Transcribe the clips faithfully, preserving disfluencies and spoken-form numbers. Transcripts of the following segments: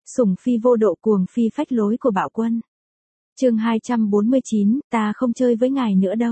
sủng phi vô độ cuồng phi phách lối của bạo quân. Chương hai trăm bốn mươi chín, ta không chơi với ngài nữa đâu.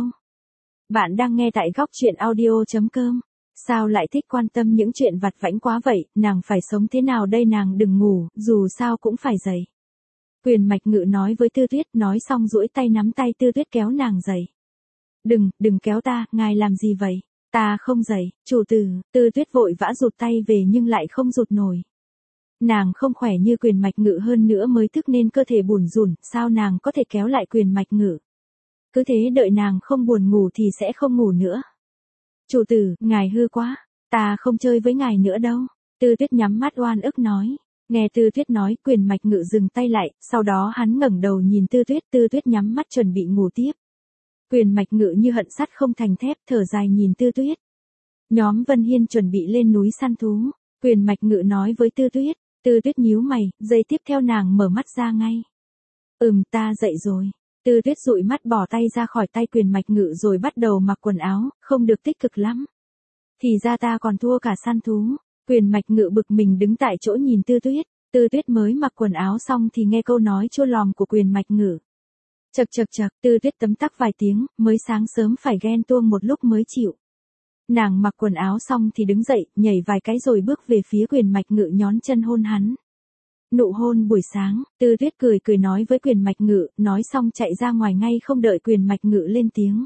Bạn đang nghe tại góc truyện audio chấm com. Sao lại thích quan tâm những chuyện vặt vãnh quá vậy, nàng phải sống thế nào đây, nàng đừng ngủ, dù sao cũng phải dậy. Quyền Mạch Ngự nói với Tư Tuyết, nói xong duỗi tay nắm tay Tư Tuyết kéo nàng dậy. Đừng, đừng kéo ta, ngài làm gì vậy? Ta không dậy, chủ tử. Tư Tuyết vội vã rụt tay về nhưng lại không rụt nổi. Nàng không khỏe như Quyền Mạch Ngự, hơn nữa mới thức nên cơ thể bủn rủn, sao nàng có thể kéo lại Quyền Mạch Ngự? Cứ thế đợi nàng không buồn ngủ thì sẽ không ngủ nữa. Chủ tử, ngài hư quá, ta không chơi với ngài nữa đâu. Tư Tuyết nhắm mắt oan ức nói. Nghe Tư Tuyết nói, Quyền Mạch Ngự dừng tay lại, sau đó hắn ngẩng đầu nhìn Tư Tuyết, Tư Tuyết nhắm mắt chuẩn bị ngủ tiếp. Quyền Mạch Ngự như hận sắt không thành thép, thở dài nhìn Tư Tuyết. Nhóm Vân Hiên chuẩn bị lên núi săn thú. Quyền Mạch Ngự nói với Tư Tuyết. Tư Tuyết nhíu mày, giây tiếp theo nàng mở mắt ra ngay. Ừm, ta dậy rồi. Tư Tuyết dụi mắt bỏ tay ra khỏi tay Quyền Mạch Ngự rồi bắt đầu mặc quần áo, không được tích cực lắm. Thì ra ta còn thua cả săn thú. Quyền Mạch Ngự bực mình đứng tại chỗ nhìn Tư Tuyết. Tư Tuyết mới mặc quần áo xong thì nghe câu nói chua lòm của Quyền Mạch Ngự. Chậc chậc chậc, Tư Tuyết tấm tắc vài tiếng, mới sáng sớm phải ghen tuông một lúc mới chịu. Nàng mặc quần áo xong thì đứng dậy, nhảy vài cái rồi bước về phía Quyền Mạch Ngự nhón chân hôn hắn. Nụ hôn buổi sáng, Tư Tuyết cười cười nói với Quyền Mạch Ngự, nói xong chạy ra ngoài ngay không đợi Quyền Mạch Ngự lên tiếng.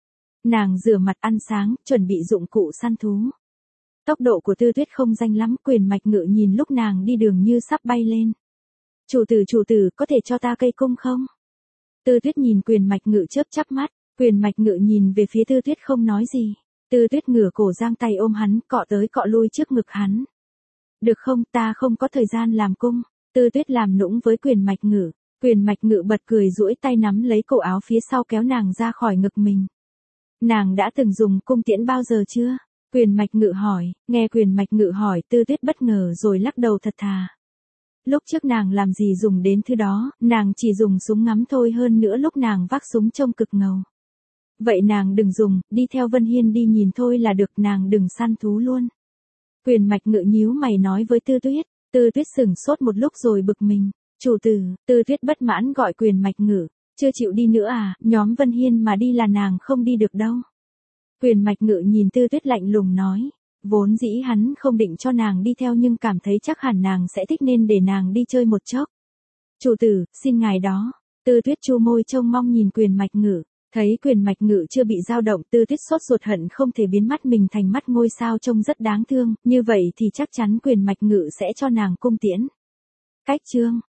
Nàng rửa mặt ăn sáng, chuẩn bị dụng cụ săn thú. Tốc độ của Tư Tuyết không danh lắm, Quyền Mạch Ngự nhìn lúc nàng đi đường như sắp bay lên. Chủ tử chủ tử, có thể cho ta cây cung không? Tư Tuyết nhìn Quyền Mạch Ngự chớp chắp mắt, Quyền Mạch Ngự nhìn về phía Tư Tuyết không nói gì. Tư Tuyết ngửa cổ giang tay ôm hắn, cọ tới cọ lui trước ngực hắn. Được không, ta không có thời gian làm cung. Tư Tuyết làm nũng với Quyền Mạch Ngự. Quyền Mạch Ngự bật cười duỗi tay nắm lấy cổ áo phía sau kéo nàng ra khỏi ngực mình. Nàng đã từng dùng cung tiễn bao giờ chưa? Quyền Mạch Ngự hỏi. Nghe Quyền Mạch Ngự hỏi, Tư Tuyết bất ngờ rồi lắc đầu thật thà. Lúc trước nàng làm gì dùng đến thứ đó, nàng chỉ dùng súng ngắm thôi, hơn nữa lúc nàng vác súng trông cực ngầu. Vậy nàng đừng dùng, đi theo Vân Hiên đi nhìn thôi là được, nàng đừng săn thú luôn. Quyền Mạch Ngự nhíu mày nói với Tư Tuyết. Tư Tuyết sửng sốt một lúc rồi bực mình. Chủ tử. Tư Tuyết bất mãn gọi Quyền Mạch Ngự. Chưa chịu đi nữa à, nhóm Vân Hiên mà đi là nàng không đi được đâu. Quyền Mạch Ngự nhìn Tư Tuyết lạnh lùng nói. Vốn dĩ hắn không định cho nàng đi theo nhưng cảm thấy chắc hẳn nàng sẽ thích nên để nàng đi chơi một chốc. Chủ tử, xin ngài đó. Tư Tuyết chu môi trông mong nhìn Quyền Mạch Ngự. Thấy Quyền Mạch Ngự chưa bị dao động, Tư Tuyết sốt ruột hận không thể biến mắt mình thành mắt ngôi sao trông rất đáng thương, như vậy thì chắc chắn Quyền Mạch Ngự sẽ cho nàng cung tiễn. Cách chương